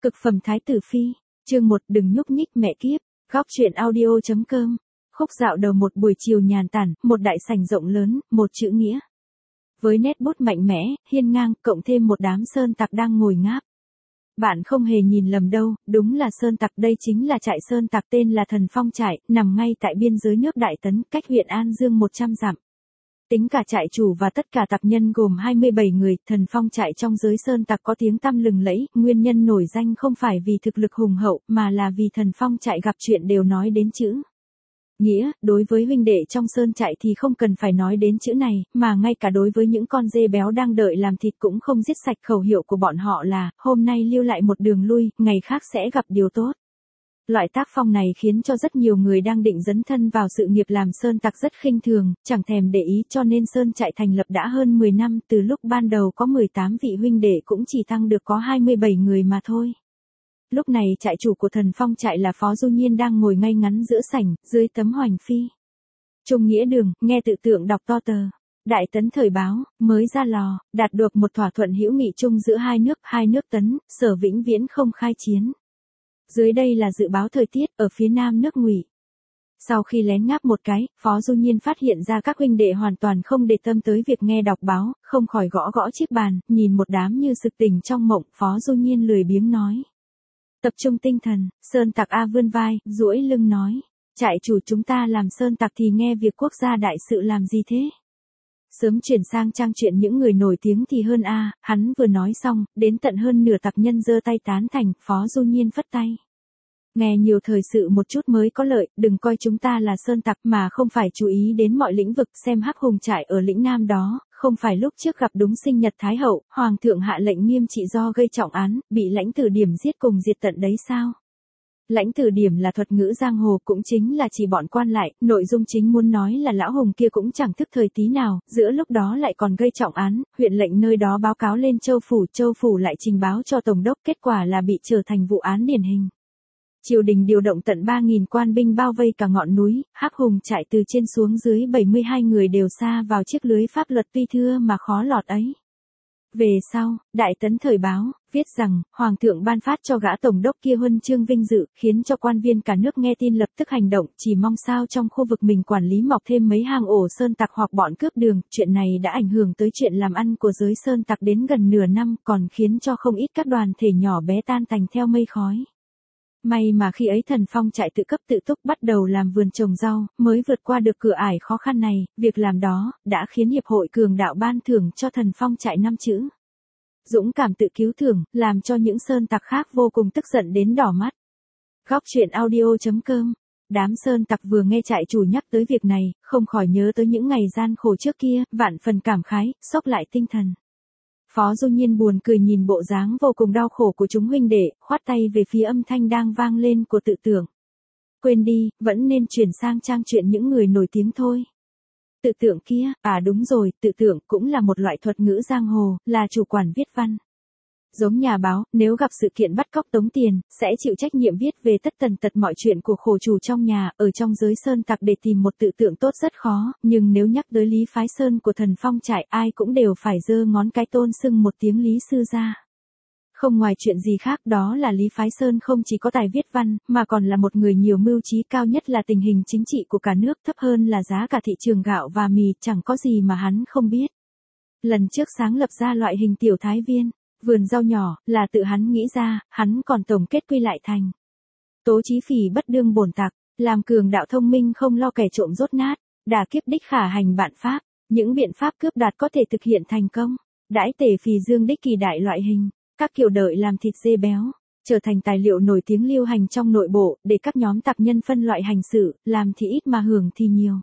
Cực phẩm Thái tử Phi, chương 1 đừng nhúc nhích mẹ kiếp, góc truyện audio.com. Khúc dạo đầu một buổi chiều nhàn tản, một đại sảnh rộng lớn, một chữ nghĩa. Với nét bút mạnh mẽ, hiên ngang, cộng thêm một đám sơn tặc đang ngồi ngáp. Bạn không hề nhìn lầm đâu, đúng là sơn tặc, đây chính là trại sơn tặc tên là Thần Phong trại, nằm ngay tại biên giới nước Đại Tấn, cách huyện An Dương 100 dặm. Tính cả trại chủ và tất cả tặc nhân gồm 27 người, Thần Phong trại trong giới sơn tặc có tiếng tăm lừng lẫy, nguyên nhân nổi danh không phải vì thực lực hùng hậu, mà là vì Thần Phong trại gặp chuyện đều nói đến chữ nghĩa. Đối với huynh đệ trong sơn trại thì không cần phải nói đến chữ này, mà ngay cả đối với những con dê béo đang đợi làm thịt cũng không giết sạch. Khẩu hiệu của bọn họ là, hôm nay lưu lại một đường lui, ngày khác sẽ gặp điều tốt. Loại tác phong này khiến cho rất nhiều người đang định dấn thân vào sự nghiệp làm sơn tặc rất khinh thường, chẳng thèm để ý, cho nên sơn trại thành lập đã hơn 10 năm, từ lúc ban đầu có 18 vị huynh đệ cũng chỉ tăng được có 27 người mà thôi. Lúc này trại chủ của Thần Phong trại là Phó Du Nhiên đang ngồi ngay ngắn giữa sảnh, dưới tấm hoành phi. Trung nghĩa đường, nghe tự tượng đọc to tờ. Đại Tấn thời báo, mới ra lò, đạt được một thỏa thuận hữu nghị chung giữa hai nước Tấn, Sở vĩnh viễn không khai chiến. Dưới đây là dự báo thời tiết ở phía nam nước Ngụy. Sau khi lén ngáp một cái, Phó Du Nhiên phát hiện ra các huynh đệ hoàn toàn không để tâm tới việc nghe đọc báo, không khỏi gõ gõ chiếc bàn, nhìn một đám như sực tỉnh trong mộng. Phó Du Nhiên lười biếng nói. Tập trung tinh thần, sơn tặc A vươn vai, duỗi lưng nói. Trại chủ, chúng ta làm sơn tặc thì nghe việc quốc gia đại sự làm gì thế? Sớm chuyển sang trang chuyện những người nổi tiếng thì hơn a. Hắn vừa nói xong, đến tận hơn nửa tặc nhân giơ tay tán thành. Phó Du Nhiên phất tay. Nghe nhiều thời sự một chút mới có lợi, đừng coi chúng ta là sơn tặc mà không phải chú ý đến mọi lĩnh vực. Xem Hắc Hùng trại ở lĩnh Nam đó, không phải lúc trước gặp đúng sinh nhật Thái hậu, hoàng thượng hạ lệnh nghiêm trị do gây trọng án, bị lãnh tử điểm giết cùng diệt tận đấy sao? Lãnh tử điểm là thuật ngữ giang hồ, cũng chính là chỉ bọn quan lại, nội dung chính muốn nói là lão hùng kia cũng chẳng thức thời tí nào, giữa lúc đó lại còn gây trọng án, huyện lệnh nơi đó báo cáo lên châu phủ lại trình báo cho tổng đốc, kết quả là bị trở thành vụ án điển hình. Triều đình điều động tận 3.000 quan binh bao vây cả ngọn núi, Hắc Hùng trại từ trên xuống dưới 72 người đều sa vào chiếc lưới pháp luật tuy thưa mà khó lọt ấy. Về sau, Đại Tấn thời báo, viết rằng, Hoàng thượng ban phát cho gã tổng đốc kia huân chương vinh dự, khiến cho quan viên cả nước nghe tin lập tức hành động, chỉ mong sao trong khu vực mình quản lý mọc thêm mấy hang ổ sơn tặc hoặc bọn cướp đường. Chuyện này đã ảnh hưởng tới chuyện làm ăn của giới sơn tặc đến gần nửa năm, còn khiến cho không ít các đoàn thể nhỏ bé tan tành theo mây khói. May mà khi ấy Thần Phong trại tự cấp tự túc bắt đầu làm vườn trồng rau, mới vượt qua được cửa ải khó khăn này. Việc làm đó đã khiến hiệp hội cường đạo ban thưởng cho Thần Phong trại 5 chữ dũng cảm tự cứu thưởng, làm cho những sơn tặc khác vô cùng tức giận đến đỏ mắt. Góc truyện audio.com. Đám sơn tặc vừa nghe trại chủ nhắc tới việc này, không khỏi nhớ tới những ngày gian khổ trước kia, vạn phần cảm khái, xốc lại tinh thần. Phó Du Nhiên buồn cười nhìn bộ dáng vô cùng đau khổ của chúng huynh đệ, khoát tay về phía âm thanh đang vang lên của tự tưởng. Quên đi, vẫn nên chuyển sang trang chuyện những người nổi tiếng thôi. Tự tưởng kia, à đúng rồi, tự tưởng cũng là một loại thuật ngữ giang hồ, là chủ quản viết văn. Giống nhà báo, nếu gặp sự kiện bắt cóc tống tiền, sẽ chịu trách nhiệm viết về tất tần tật mọi chuyện của khổ chủ trong nhà. Ở trong giới sơn tặc để tìm một tự tượng tốt rất khó, nhưng nếu nhắc tới Lý Phái Sơn của Thần Phong trại, ai cũng đều phải giơ ngón cái tôn xưng một tiếng Lý sư gia. Không ngoài chuyện gì khác, đó là Lý Phái Sơn không chỉ có tài viết văn, mà còn là một người nhiều mưu trí, cao nhất là tình hình chính trị của cả nước, thấp hơn là giá cả thị trường gạo và mì, chẳng có gì mà hắn không biết. Lần trước sáng lập ra loại hình tiểu thái viên, vườn rau nhỏ, là tự hắn nghĩ ra, hắn còn tổng kết quy lại thành. Tố chí phỉ bất đương bổn tặc, làm cường đạo thông minh không lo kẻ trộm dốt nát, đả kiếp đích khả hành bạn pháp, những biện pháp cướp đoạt có thể thực hiện thành công, đãi tể phì dương đích kỳ đại loại hình, các kiểu đợi làm thịt dê béo, trở thành tài liệu nổi tiếng lưu hành trong nội bộ, để các nhóm tặc nhân phân loại hành sự, làm thì ít mà hưởng thì nhiều.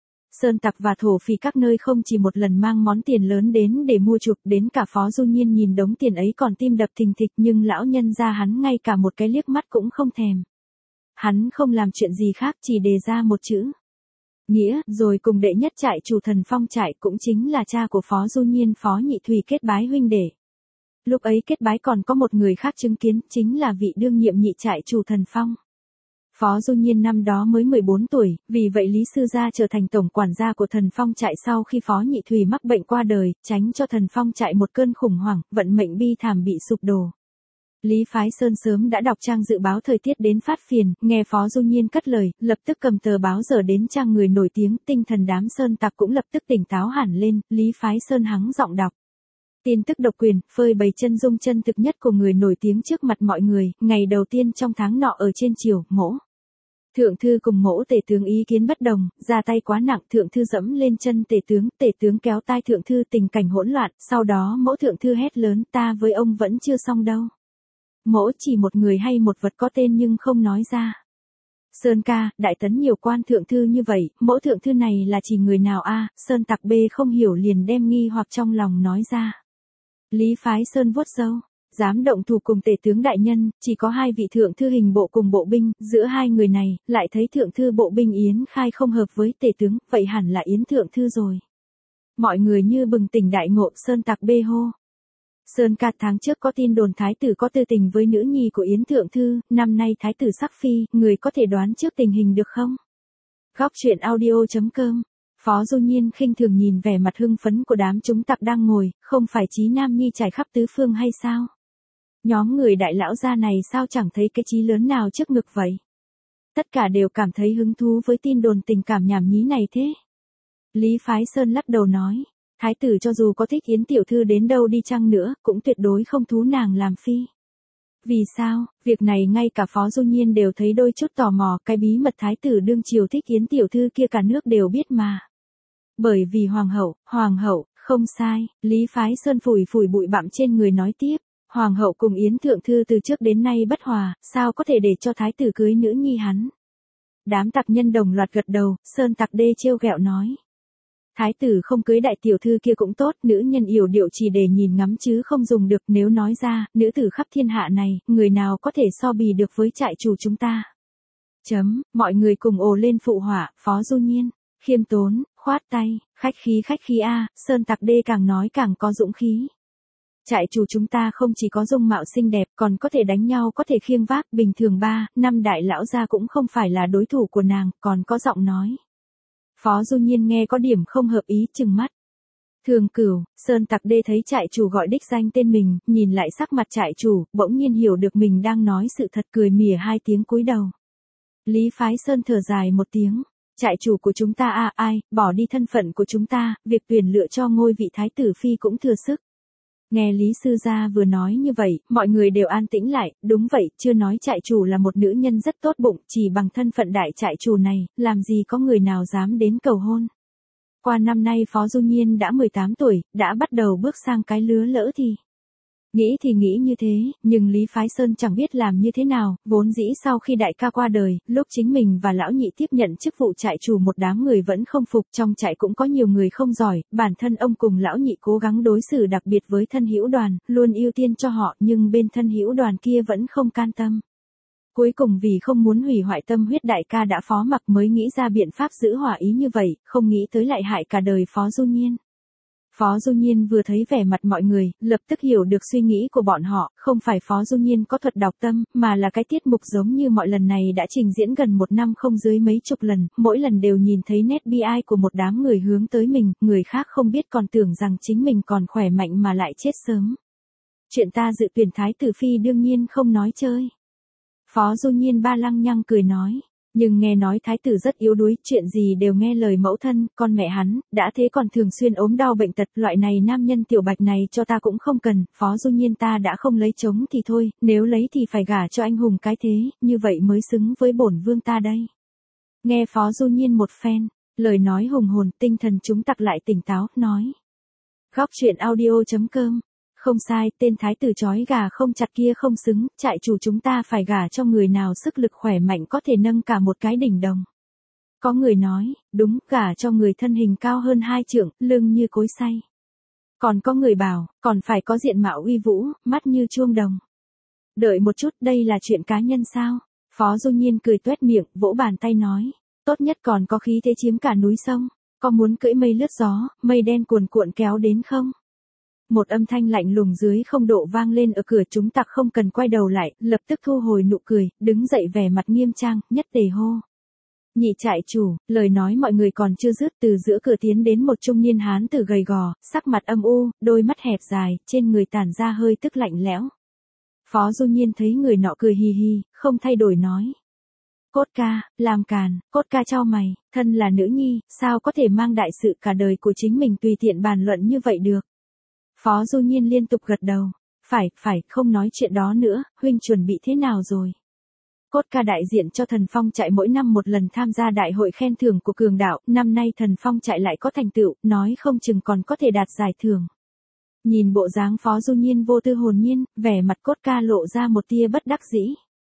Sơn tặc và thổ phỉ các nơi không chỉ một lần mang món tiền lớn đến để mua chuộc, đến cả Phó Du Nhiên nhìn đống tiền ấy còn tim đập thình thịch, nhưng lão nhân gia hắn ngay cả một cái liếc mắt cũng không thèm. Hắn không làm chuyện gì khác, chỉ đề ra một chữ nghĩa, rồi cùng đệ nhất trại chủ Thần Phong trại, cũng chính là cha của Phó Du Nhiên, Phó Nhị Thùy kết bái huynh đệ. Lúc ấy kết bái còn có một người khác chứng kiến, chính là vị đương nhiệm nhị trại chủ Thần Phong. Phó Du Nhiên năm đó mới 14 tuổi, vì vậy Lý sư gia trở thành tổng quản gia của Thần Phong trại sau khi Phó Nhị Thùy mắc bệnh qua đời, tránh cho Thần Phong trại một cơn khủng hoảng, vận mệnh bi thảm bị sụp đổ. Lý Phái Sơn sớm đã đọc trang dự báo thời tiết đến phát phiền, nghe Phó Du Nhiên cất lời, lập tức cầm tờ báo giờ đến trang người nổi tiếng, tinh thần đám sơn tặc cũng lập tức tỉnh táo hẳn lên, Lý Phái Sơn hắng giọng đọc. Tin tức độc quyền, phơi bày chân dung chân thực nhất của người nổi tiếng trước mặt mọi người, ngày đầu tiên trong tháng nọ ở trên triều, mỗ. Thượng thư cùng mỗ tể tướng ý kiến bất đồng, ra tay quá nặng, thượng thư dẫm lên chân tể tướng kéo tai thượng thư, tình cảnh hỗn loạn, sau đó mỗ thượng thư hét lớn, ta với ông vẫn chưa xong đâu. Mỗ chỉ một người hay một vật có tên nhưng không nói ra. Sơn ca, đại tấn nhiều quan thượng thư như vậy, mỗ thượng thư này là chỉ người nào a? Sơn tặc B không hiểu liền đem nghi hoặc trong lòng nói ra. Lý Phái Sơn vuốt râu, dám động thủ cùng tể tướng đại nhân, chỉ có hai vị thượng thư hình bộ cùng bộ binh, giữa hai người này, lại thấy thượng thư bộ binh Yến Khai không hợp với tể tướng, vậy hẳn là Yến thượng thư rồi. Mọi người như bừng tỉnh đại ngộ, Sơn tặc B hô. Sơn ca, tháng trước có tin đồn thái tử có tư tình với nữ nhi của Yến thượng thư, năm nay thái tử sắc phi, người có thể đoán trước tình hình được không? Góc truyện audio.com. Phó Du Nhiên khinh thường nhìn vẻ mặt hưng phấn của đám chúng tặc đang ngồi, không phải Chí Nam Nhi trải khắp tứ phương hay sao? Nhóm người đại lão gia này sao chẳng thấy cái chí lớn nào trước ngực vậy? Tất cả đều cảm thấy hứng thú với tin đồn tình cảm nhảm nhí này thế. Lý Phái Sơn lắc đầu nói, thái tử cho dù có thích Yến tiểu thư đến đâu đi chăng nữa, cũng tuyệt đối không thú nàng làm phi. Vì sao? Việc này ngay cả Phó Du Nhiên đều thấy đôi chút tò mò, cái bí mật thái tử đương triều thích Yến tiểu thư kia cả nước đều biết mà. Bởi vì hoàng hậu, không sai, Lý Phái Sơn phủi phủi bụi bặm trên người nói tiếp, hoàng hậu cùng Yến thượng thư từ trước đến nay bất hòa, sao có thể để cho thái tử cưới nữ nhi hắn. Đám tặc nhân đồng loạt gật đầu, Sơn tặc D trêu ghẹo nói. Thái tử không cưới đại tiểu thư kia cũng tốt, nữ nhân yểu điệu chỉ để nhìn ngắm chứ không dùng được, nếu nói ra, nữ tử khắp thiên hạ này, người nào có thể so bì được với trại chủ chúng ta. Mọi người cùng ồ lên phụ họa, Phó Du Nhiên, khiêm tốn, khoát tay, khách khí a, Sơn tặc D càng nói càng có dũng khí. Trại chủ chúng ta không chỉ có dung mạo xinh đẹp, còn có thể đánh nhau, có thể khiêng vác, bình thường 3-5 đại lão gia cũng không phải là đối thủ của nàng, còn có giọng nói. Phó Du Nhiên nghe có điểm không hợp ý, trừng mắt. Thường Cửu, Sơn tặc D thấy trại chủ gọi đích danh tên mình, nhìn lại sắc mặt trại chủ, bỗng nhiên hiểu được mình đang nói sự thật, cười mỉa hai tiếng cúi đầu. Lý Phái Sơn thở dài một tiếng. Trại chủ của chúng ta ai, bỏ đi thân phận của chúng ta, việc tuyển lựa cho ngôi vị thái tử phi cũng thừa sức. Nghe Lý sư gia vừa nói như vậy, mọi người đều an tĩnh lại, đúng vậy, chưa nói trại chủ là một nữ nhân rất tốt bụng, chỉ bằng thân phận đại trại chủ này, làm gì có người nào dám đến cầu hôn. Qua năm nay Phó Du Nhiên đã 18 tuổi, đã bắt đầu bước sang cái lứa lỡ thì. Nghĩ thì nghĩ như thế, nhưng Lý Phái Sơn chẳng biết làm như thế nào, vốn dĩ sau khi đại ca qua đời, lúc chính mình và lão nhị tiếp nhận chức vụ trại chủ một đám người vẫn không phục, trong trại cũng có nhiều người không giỏi, bản thân ông cùng lão nhị cố gắng đối xử đặc biệt với thân hữu đoàn, luôn ưu tiên cho họ, nhưng bên thân hữu đoàn kia vẫn không can tâm. Cuối cùng vì không muốn hủy hoại tâm huyết đại ca đã phó mặc mới nghĩ ra biện pháp giữ hòa ý như vậy, không nghĩ tới lại hại cả đời Phó Du Nhiên. Phó Du Nhiên vừa thấy vẻ mặt mọi người, lập tức hiểu được suy nghĩ của bọn họ, không phải Phó Du Nhiên có thuật đọc tâm, mà là cái tiết mục giống như mọi lần này đã trình diễn gần một năm không dưới mấy chục lần, mỗi lần đều nhìn thấy nét bi ai của một đám người hướng tới mình, người khác không biết còn tưởng rằng chính mình còn khỏe mạnh mà lại chết sớm. Chuyện ta dự tuyển thái tử phi đương nhiên không nói chơi. Phó Du Nhiên ba lăng nhăng cười nói. Nhưng nghe nói thái tử rất yếu đuối, chuyện gì đều nghe lời mẫu thân, con mẹ hắn, đã thế còn thường xuyên ốm đau bệnh tật, loại này nam nhân tiểu bạch này cho ta cũng không cần, Phó Du Nhiên ta đã không lấy chồng thì thôi, nếu lấy thì phải gả cho anh hùng cái thế, như vậy mới xứng với bổn vương ta đây. Nghe Phó Du Nhiên một phen, lời nói hùng hồn, tinh thần chúng tặc lại tỉnh táo, nói. Góc truyện audio.com. Không sai, tên thái tử chói gà không chặt kia không xứng, trại chủ chúng ta phải gả cho người nào sức lực khỏe mạnh có thể nâng cả một cái đỉnh đồng. Có người nói, đúng, gả cho người thân hình cao hơn 2 trượng, lưng như cối xay. Còn có người bảo, còn phải có diện mạo uy vũ, mắt như chuông đồng. Đợi một chút, đây là chuyện cá nhân sao? Phó Du Nhiên cười tuét miệng, vỗ bàn tay nói, tốt nhất còn có khí thế chiếm cả núi sông, có muốn cưỡi mây lướt gió, mây đen cuồn cuộn kéo đến không? Một âm thanh lạnh lùng dưới không độ vang lên ở cửa, chúng tặc không cần quay đầu lại, lập tức thu hồi nụ cười, đứng dậy vẻ mặt nghiêm trang, nhất tề hô. Nhị trại chủ, lời nói mọi người còn chưa dứt, từ giữa cửa tiến đến một trung niên hán tử gầy gò, sắc mặt âm u, đôi mắt hẹp dài, trên người tản ra hơi tức lạnh lẽo. Phó Du Nhiên thấy người nọ cười hì hì, không thay đổi nói. Cốt ca, làm càn, Cốt ca chau mày, thân là nữ nhi, sao có thể mang đại sự cả đời của chính mình tùy tiện bàn luận như vậy được. Phó Du Nhiên liên tục gật đầu. Phải, không nói chuyện đó nữa, huynh chuẩn bị thế nào rồi? Cốt ca đại diện cho Thần Phong trại mỗi năm một lần tham gia đại hội khen thưởng của cường đạo, năm nay Thần Phong trại lại có thành tựu, nói không chừng còn có thể đạt giải thưởng. Nhìn bộ dáng Phó Du Nhiên vô tư hồn nhiên, vẻ mặt Cốt ca lộ ra một tia bất đắc dĩ.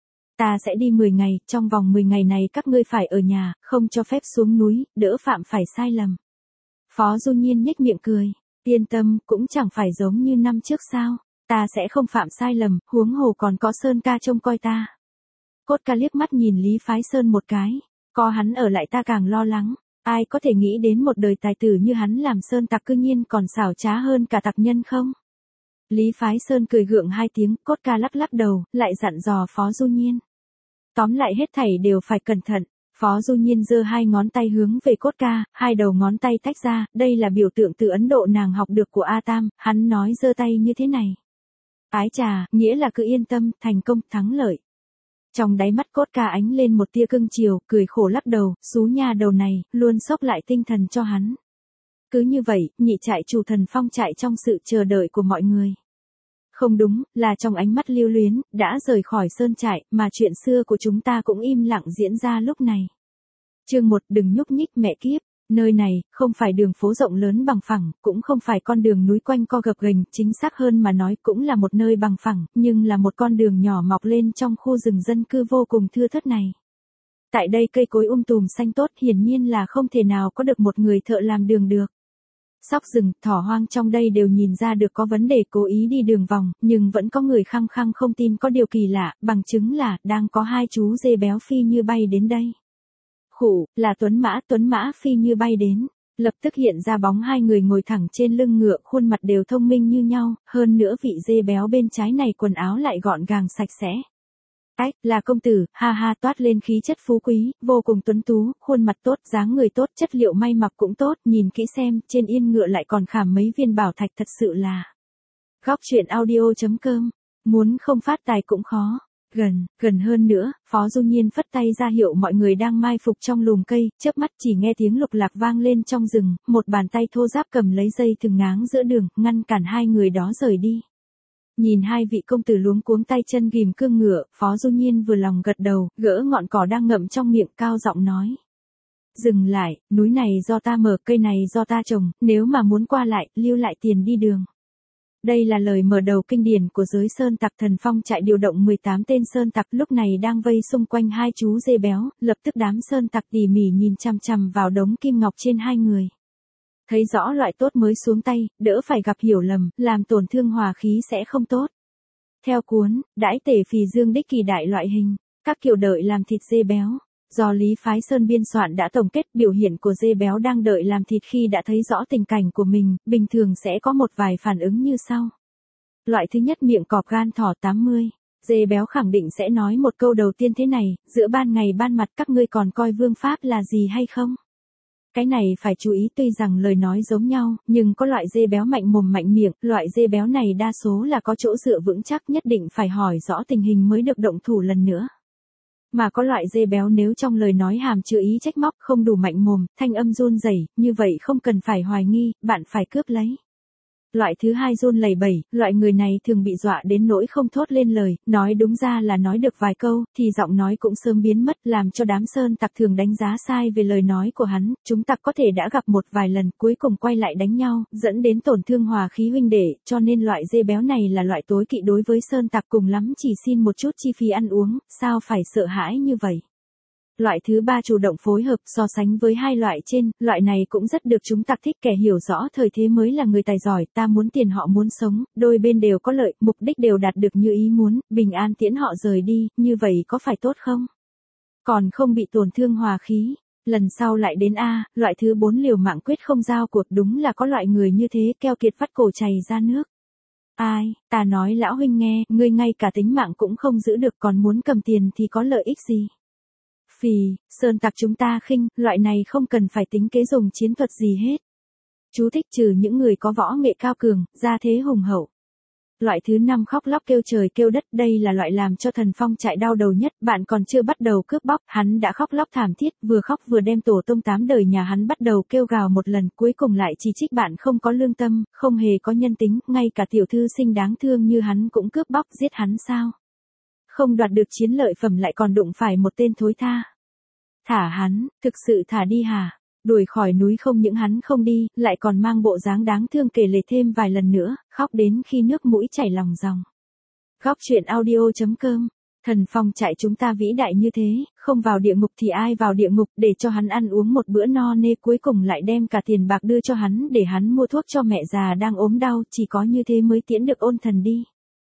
Ta sẽ đi 10 ngày, trong vòng 10 ngày này các ngươi phải ở nhà, không cho phép xuống núi, đỡ phạm phải sai lầm. Phó Du Nhiên nhếch miệng cười, yên tâm, cũng chẳng phải giống như năm trước sao, ta sẽ không phạm sai lầm, huống hồ còn có Sơn ca trông coi ta. Cốt ca liếc mắt nhìn Lý Phái Sơn một cái, có hắn ở lại ta càng lo lắng, ai có thể nghĩ đến một đời tài tử như hắn làm Sơn tặc cư nhiên còn xảo trá hơn cả tặc nhân không? Lý Phái Sơn cười gượng hai tiếng, Cốt ca lắc lắc đầu, lại dặn dò Phó Du Nhiên. Tóm lại hết thảy đều phải cẩn thận. Phó Du Nhiên giơ hai ngón tay hướng về Cốt ca, hai đầu ngón tay tách ra, đây là biểu tượng từ Ấn Độ nàng học được của A Tam, hắn nói giơ tay như thế này. Ái trà, nghĩa là cứ yên tâm, thành công, thắng lợi. Trong đáy mắt Cốt ca ánh lên một tia cưng chiều, cười khổ lắc đầu, xú nha đầu này, luôn xốc lại tinh thần cho hắn. Cứ như vậy, nhị trại chủ Thần Phong trại trong sự chờ đợi của mọi người. Không đúng, là trong ánh mắt lưu luyến, đã rời khỏi sơn trại, mà chuyện xưa của chúng ta cũng im lặng diễn ra lúc này. Chương 1, đừng nhúc nhích mẹ kiếp, nơi này, không phải đường phố rộng lớn bằng phẳng, cũng không phải con đường núi quanh co gập ghềnh, chính xác hơn mà nói cũng là một nơi bằng phẳng, nhưng là một con đường nhỏ mọc lên trong khu rừng dân cư vô cùng thưa thớt này. Tại đây cây cối tùm xanh tốt hiển nhiên là không thể nào có được một người thợ làm đường được. Sóc rừng, thỏ hoang trong đây đều nhìn ra được có vấn đề cố ý đi đường vòng, nhưng vẫn có người khăng khăng không tin có điều kỳ lạ, bằng chứng là, đang có hai chú dê béo phi như bay đến đây. Khủ, là Tuấn Mã phi như bay đến, lập tức hiện ra bóng hai người ngồi thẳng trên lưng ngựa, khuôn mặt đều thông minh như nhau, hơn nữa vị dê béo bên trái này quần áo lại gọn gàng sạch sẽ. Ách, là công tử, ha ha, toát lên khí chất phú quý, vô cùng tuấn tú, khuôn mặt tốt, dáng người tốt, chất liệu may mặc cũng tốt, nhìn kỹ xem, trên yên ngựa lại còn khảm mấy viên bảo thạch, thật sự là. Góc truyện audio.com, muốn không phát tài cũng khó. Gần hơn nữa, Phó Du Nhiên phất tay ra hiệu mọi người đang mai phục trong lùm cây, chớp mắt chỉ nghe tiếng lục lạc vang lên trong rừng, một bàn tay thô ráp cầm lấy dây thừng ngáng giữa đường, ngăn cản hai người đó rời đi. Nhìn hai vị công tử luống cuống tay chân ghìm cương ngựa, Phó Du Nhiên vừa lòng gật đầu, gỡ ngọn cỏ đang ngậm trong miệng, cao giọng nói. Dừng lại, núi này do ta mở, cây này do ta trồng, nếu mà muốn qua lại, lưu lại tiền đi đường. Đây là lời mở đầu kinh điển của giới sơn tặc. Thần Phong trại điều động 18 tên sơn tặc lúc này đang vây xung quanh hai chú dê béo, lập tức đám sơn tặc tỉ mỉ nhìn chằm chằm vào đống kim ngọc trên hai người. Thấy rõ loại tốt mới xuống tay, đỡ phải gặp hiểu lầm, làm tổn thương hòa khí sẽ không tốt. Theo cuốn, đãi tể phì dương đích kỳ đại loại hình, các kiểu đợi làm thịt dê béo. Do Lý Phái Sơn biên soạn đã tổng kết biểu hiện của dê béo đang đợi làm thịt khi đã thấy rõ tình cảnh của mình, bình thường sẽ có một vài phản ứng như sau. Loại thứ nhất, miệng cọp gan thỏ 80. Dê béo khẳng định sẽ nói một câu đầu tiên thế này, giữa ban ngày ban mặt các ngươi còn coi vương pháp là gì hay không? Cái này phải chú ý, tuy rằng lời nói giống nhau, nhưng có loại dê béo mạnh mồm mạnh miệng, loại dê béo này đa số là có chỗ dựa vững chắc, nhất định phải hỏi rõ tình hình mới được động thủ lần nữa. Mà có loại dê béo nếu trong lời nói hàm chứa ý trách móc, không đủ mạnh mồm, thanh âm run rẩy, như vậy không cần phải hoài nghi, bạn phải cướp lấy. Loại thứ hai, run lẩy bẩy, loại người này thường bị dọa đến nỗi không thốt lên lời, nói đúng ra là nói được vài câu, thì giọng nói cũng sớm biến mất, làm cho đám sơn tặc thường đánh giá sai về lời nói của hắn, chúng tặc có thể đã gặp một vài lần, cuối cùng quay lại đánh nhau, dẫn đến tổn thương hòa khí huynh đệ, cho nên loại dê béo này là loại tối kỵ đối với sơn tặc, cùng lắm chỉ xin một chút chi phí ăn uống, sao phải sợ hãi như vậy. Loại thứ ba, chủ động phối hợp. So sánh với hai loại trên, loại này cũng rất được chúng tặc thích, kẻ hiểu rõ thời thế mới là người tài giỏi, ta muốn tiền họ muốn sống, đôi bên đều có lợi, mục đích đều đạt được như ý muốn, bình an tiễn họ rời đi, như vậy có phải tốt không? Còn không bị tổn thương hòa khí. Lần sau lại đến A, loại thứ 4, liều mạng quyết không giao cuộc, đúng là có loại người như thế, keo kiệt vắt cổ chảy ra nước. Ai, ta nói lão huynh nghe, ngươi ngay cả tính mạng cũng không giữ được, còn muốn cầm tiền thì có lợi ích gì? Phì, sơn tặc chúng ta khinh, loại này không cần phải tính kế dùng chiến thuật gì hết. Chú thích, trừ những người có võ nghệ cao cường, gia thế hùng hậu. Loại thứ 5 khóc lóc kêu trời kêu đất, đây là loại làm cho Thần Phong Trại đau đầu nhất, bạn còn chưa bắt đầu cướp bóc, hắn đã khóc lóc thảm thiết, vừa khóc vừa đem tổ tông 8 đời nhà hắn bắt đầu kêu gào một lần, cuối cùng lại chỉ trích bạn không có lương tâm, không hề có nhân tính, ngay cả tiểu thư sinh đáng thương như hắn cũng cướp bóc giết hắn sao? Không đoạt được chiến lợi phẩm lại còn đụng phải một tên thối tha. Thả hắn, thực sự thả đi hả? Đuổi khỏi núi không những hắn không đi, lại còn mang bộ dáng đáng thương kể lể thêm vài lần nữa, khóc đến khi nước mũi chảy lòng ròng. Góc truyện audio.com. Thần Phong Trại chúng ta vĩ đại như thế, không vào địa ngục thì ai vào địa ngục, để cho hắn ăn uống một bữa no nê, cuối cùng lại đem cả tiền bạc đưa cho hắn để hắn mua thuốc cho mẹ già đang ốm đau, chỉ có như thế mới tiễn được ôn thần đi.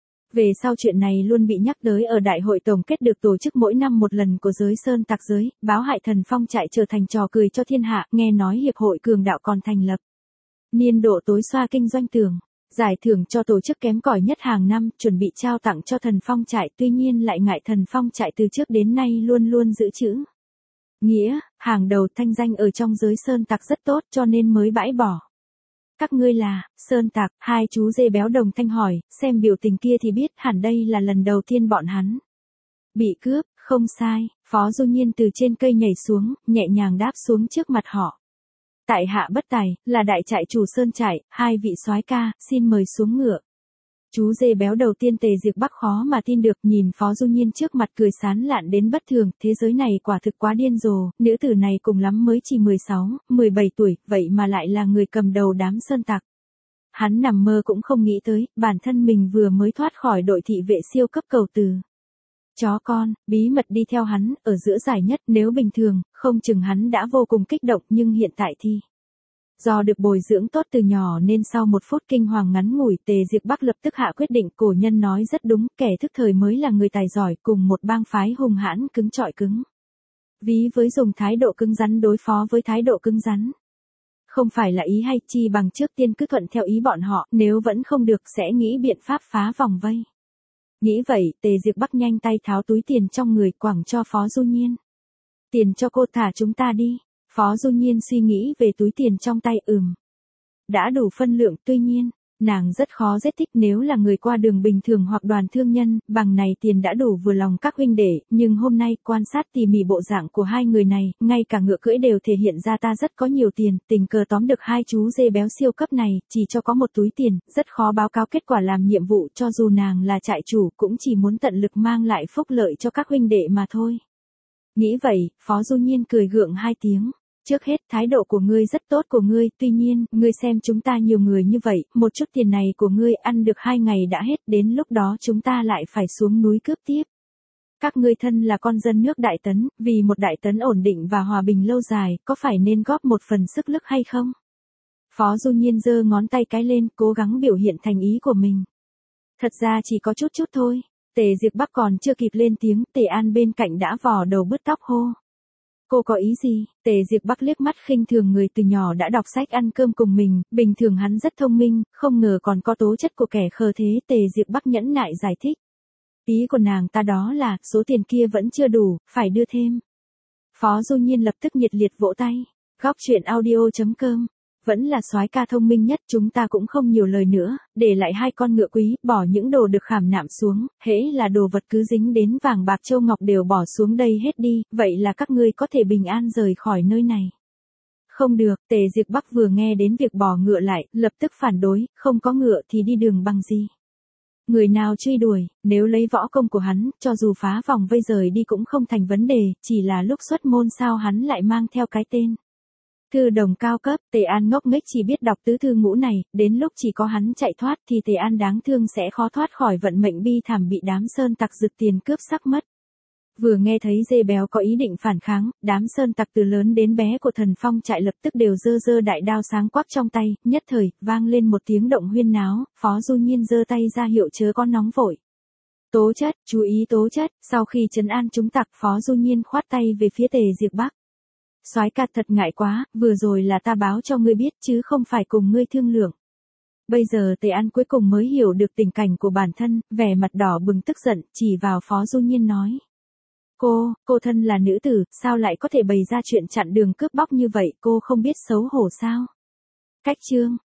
Về sau chuyện này luôn bị nhắc tới ở đại hội tổng kết được tổ chức mỗi năm một lần của giới sơn tặc giới, báo hại Thần Phong Trại trở thành trò cười cho thiên hạ, nghe nói hiệp hội cường đạo còn thành lập. Niên độ tối xoa kinh doanh tường, giải thưởng cho tổ chức kém cỏi nhất hàng năm, chuẩn bị trao tặng cho Thần Phong Trại, tuy nhiên lại ngại Thần Phong Trại từ trước đến nay luôn luôn giữ chữ nghĩa, hàng đầu thanh danh ở trong giới sơn tặc rất tốt cho nên mới bãi bỏ. Các ngươi là, sơn tặc, hai chú dê béo đồng thanh hỏi, xem biểu tình kia thì biết hẳn đây là lần đầu tiên bọn hắn bị cướp, không sai, Phó Du Nhiên từ trên cây nhảy xuống, nhẹ nhàng đáp xuống trước mặt họ. Tại hạ bất tài, là đại trại chủ sơn trại, hai vị soái ca, xin mời xuống ngựa. Chú dê béo đầu tiên Tề Diệp Bắc khó mà tin được, nhìn Phó Du Nhiên trước mặt cười sán lạn đến bất thường, thế giới này quả thực quá điên rồ, nữ tử này cùng lắm mới chỉ 16, 17 tuổi, vậy mà lại là người cầm đầu đám sơn tặc. Hắn nằm mơ cũng không nghĩ tới, bản thân mình vừa mới thoát khỏi đội thị vệ siêu cấp cầu từ. Chó con, bí mật đi theo hắn, ở giữa giải nhất, nếu bình thường, không chừng hắn đã vô cùng kích động nhưng hiện tại thì... Do được bồi dưỡng tốt từ nhỏ nên sau một phút kinh hoàng ngắn ngủi, Tề Diệp Bắc lập tức hạ quyết định, cổ nhân nói rất đúng, kẻ thức thời mới là người tài giỏi, cùng một bang phái hung hãn cứng trọi cứng. Ví với dùng thái độ cứng rắn đối phó với thái độ cứng rắn. Không phải là ý hay, chi bằng trước tiên cứ thuận theo ý bọn họ, nếu vẫn không được sẽ nghĩ biện pháp phá vòng vây. Nghĩ vậy, Tề Diệp Bắc nhanh tay tháo túi tiền trong người quẳng cho Phó Du Nhiên. Tiền cho cô, thả chúng ta đi. Phó Du Nhiên suy nghĩ về túi tiền trong tay, đã đủ phân lượng, tuy nhiên, nàng rất khó giải thích nếu là người qua đường bình thường hoặc đoàn thương nhân, bằng này tiền đã đủ vừa lòng các huynh đệ, nhưng hôm nay quan sát tỉ mỉ bộ dạng của hai người này, ngay cả ngựa cưỡi đều thể hiện ra ta rất có nhiều tiền, tình cờ tóm được hai chú dê béo siêu cấp này, chỉ cho có một túi tiền, rất khó báo cáo kết quả làm nhiệm vụ, cho dù nàng là trại chủ cũng chỉ muốn tận lực mang lại phúc lợi cho các huynh đệ mà thôi. Nghĩ vậy, Phó Du Nhiên cười gượng hai tiếng. Trước hết, thái độ của ngươi rất tốt của ngươi, tuy nhiên, ngươi xem chúng ta nhiều người như vậy, một chút tiền này của ngươi ăn được 2 ngày đã hết, đến lúc đó chúng ta lại phải xuống núi cướp tiếp. Các ngươi thân là con dân nước Đại Tấn, vì một Đại Tấn ổn định và hòa bình lâu dài, có phải nên góp một phần sức lực hay không? Phó Du Nhiên giơ ngón tay cái lên, cố gắng biểu hiện thành ý của mình. Thật ra chỉ có chút thôi. Tề Diệp Bắc còn chưa kịp lên tiếng, Tề An bên cạnh đã vò đầu bứt tóc hô. Cô có ý gì? Tề Diệp Bắc liếc mắt khinh thường người từ nhỏ đã đọc sách ăn cơm cùng mình, bình thường hắn rất thông minh, không ngờ còn có tố chất của kẻ khờ thế. Tề Diệp Bắc nhẫn nại giải thích. Ý của nàng ta đó là, số tiền kia vẫn chưa đủ, phải đưa thêm. Phó Du Nhiên lập tức nhiệt liệt vỗ tay. Góc truyện audio.com. Vẫn là soái ca thông minh nhất, chúng ta cũng không nhiều lời nữa, để lại 2 con ngựa quý, bỏ những đồ được khảm nạm xuống, hễ là đồ vật cứ dính đến vàng bạc châu ngọc đều bỏ xuống đây hết đi, vậy là các ngươi có thể bình an rời khỏi nơi này. Không được, Tề Diệp Bắc vừa nghe đến việc bỏ ngựa lại, lập tức phản đối, không có ngựa thì đi đường bằng gì. Người nào truy đuổi, nếu lấy võ công của hắn, cho dù phá vòng vây rời đi cũng không thành vấn đề, chỉ là lúc xuất môn sao hắn lại mang theo cái tên. Thư đồng cao cấp, Tề An ngốc nghếch chỉ biết đọc tứ thư ngũ này, đến lúc chỉ có hắn chạy thoát thì Tề An đáng thương sẽ khó thoát khỏi vận mệnh bi thảm bị đám sơn tặc giật tiền cướp sắc mất. Vừa nghe thấy dê béo có ý định phản kháng, đám sơn tặc từ lớn đến bé của Thần Phong Trại lập tức đều giơ đại đao sáng quắc trong tay, nhất thời, vang lên một tiếng động huyên náo, Phó Du Nhiên giơ tay ra hiệu chớ có nóng vội. Tố chất, chú ý tố chất, sau khi trấn an chúng tặc, Phó Du Nhiên khoát tay về phía Tề Diệp Bắc. Soái ca thật ngại quá, vừa rồi là ta báo cho ngươi biết chứ không phải cùng ngươi thương lượng. Bây giờ Tề An cuối cùng mới hiểu được tình cảnh của bản thân, vẻ mặt đỏ bừng tức giận, chỉ vào Phó Du Nhiên nói. Cô thân là nữ tử, sao lại có thể bày ra chuyện chặn đường cướp bóc như vậy, cô không biết xấu hổ sao? Cách chương,